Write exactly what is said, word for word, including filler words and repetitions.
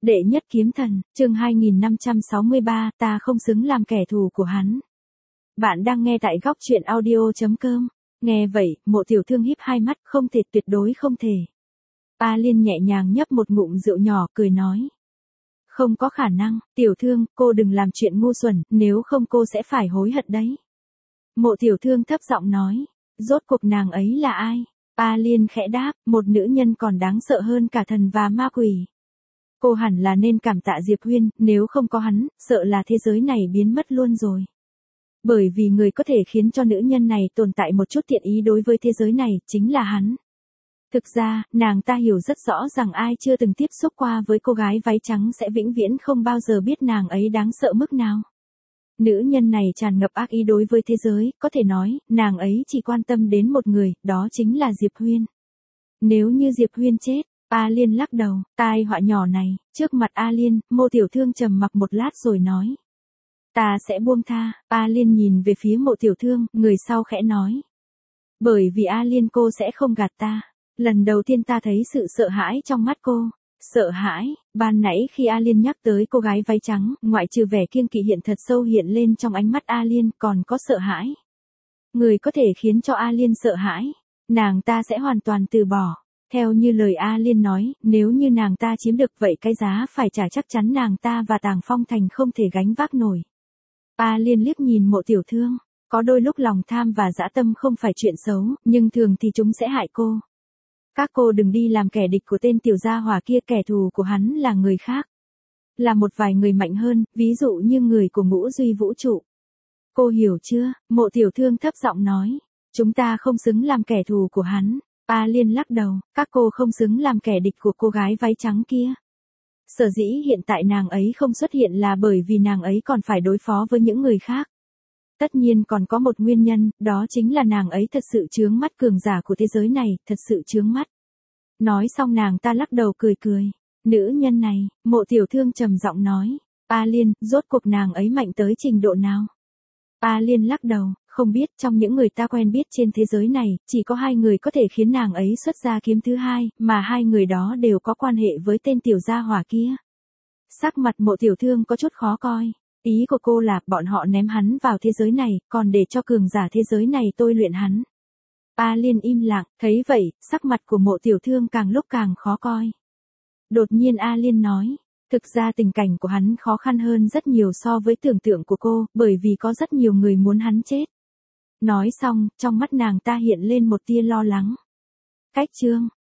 Đệ nhất kiếm thần, chương hai nghìn năm trăm sáu mươi ba, ta không xứng làm kẻ thù của hắn. Bạn đang nghe tại góc truyện audio chấm com. Nghe vậy, Mộ Tiểu Thương híp hai mắt, không thể, tuyệt đối không thể. A Liên nhẹ nhàng nhấp một ngụm rượu nhỏ, cười nói. Không có khả năng, Tiểu Thương, cô đừng làm chuyện ngu xuẩn, nếu không cô sẽ phải hối hận đấy. Mộ Tiểu Thương thấp giọng nói. Rốt cuộc nàng ấy là ai? A Liên khẽ đáp, một nữ nhân còn đáng sợ hơn cả thần và ma quỷ. Cô hẳn là nên cảm tạ Diệp Huyên, nếu không có hắn, sợ là thế giới này biến mất luôn rồi. Bởi vì người có thể khiến cho nữ nhân này tồn tại một chút thiện ý đối với thế giới này, chính là hắn. Thực ra, nàng ta hiểu rất rõ rằng ai chưa từng tiếp xúc qua với cô gái váy trắng sẽ vĩnh viễn không bao giờ biết nàng ấy đáng sợ mức nào. Nữ nhân này tràn ngập ác ý đối với thế giới, có thể nói, nàng ấy chỉ quan tâm đến một người, đó chính là Diệp Huyên. Nếu như Diệp Huyên chết, A Liên lắc đầu, tai họa nhỏ này, trước mặt A Liên, Mộ Tiểu Thương trầm mặc một lát rồi nói. Ta sẽ buông tha. A Liên nhìn về phía Mộ Tiểu Thương, người sau khẽ nói. Bởi vì A Liên cô sẽ không gạt ta. Lần đầu tiên ta thấy sự sợ hãi trong mắt cô. Sợ hãi, ban nãy khi A Liên nhắc tới cô gái váy trắng, ngoại trừ vẻ kiêng kỵ hiện thật sâu hiện lên trong ánh mắt A Liên, còn có sợ hãi. Người có thể khiến cho A Liên sợ hãi, nàng ta sẽ hoàn toàn từ bỏ. Theo như lời A Liên nói, nếu như nàng ta chiếm được vậy cái giá phải trả chắc chắn nàng ta và Tàng Phong Thành không thể gánh vác nổi. A Liên liếc nhìn Mộ Tiểu Thương, có đôi lúc lòng tham và dã tâm không phải chuyện xấu, nhưng thường thì chúng sẽ hại cô. Các cô đừng đi làm kẻ địch của tên tiểu gia hỏa kia, kẻ thù của hắn là người khác. Là một vài người mạnh hơn, ví dụ như người của Ngũ Duy Vũ Trụ. Cô hiểu chưa? Mộ Tiểu Thương thấp giọng nói. Chúng ta không xứng làm kẻ thù của hắn. A Liên lắc đầu, các cô không xứng làm kẻ địch của cô gái váy trắng kia. Sở dĩ hiện tại nàng ấy không xuất hiện là bởi vì nàng ấy còn phải đối phó với những người khác. Tất nhiên còn có một nguyên nhân, đó chính là nàng ấy thật sự chướng mắt cường giả của thế giới này, thật sự chướng mắt. Nói xong nàng ta lắc đầu cười cười. Nữ nhân này, Mộ Tiểu Thương trầm giọng nói. A Liên, rốt cuộc nàng ấy mạnh tới trình độ nào? A Liên lắc đầu, không biết, trong những người ta quen biết trên thế giới này, chỉ có hai người có thể khiến nàng ấy xuất ra kiếm thứ hai, mà hai người đó đều có quan hệ với tên tiểu gia hỏa kia. Sắc mặt Mộ Tiểu Thương có chút khó coi. Ý của cô là, bọn họ ném hắn vào thế giới này, còn để cho cường giả thế giới này tôi luyện hắn. A Liên im lặng, thấy vậy, sắc mặt của Mộ Tiểu Thương càng lúc càng khó coi. Đột nhiên A Liên nói. Thực ra tình cảnh của hắn khó khăn hơn rất nhiều so với tưởng tượng của cô, bởi vì có rất nhiều người muốn hắn chết. Nói xong, trong mắt nàng ta hiện lên một tia lo lắng. Cách chương,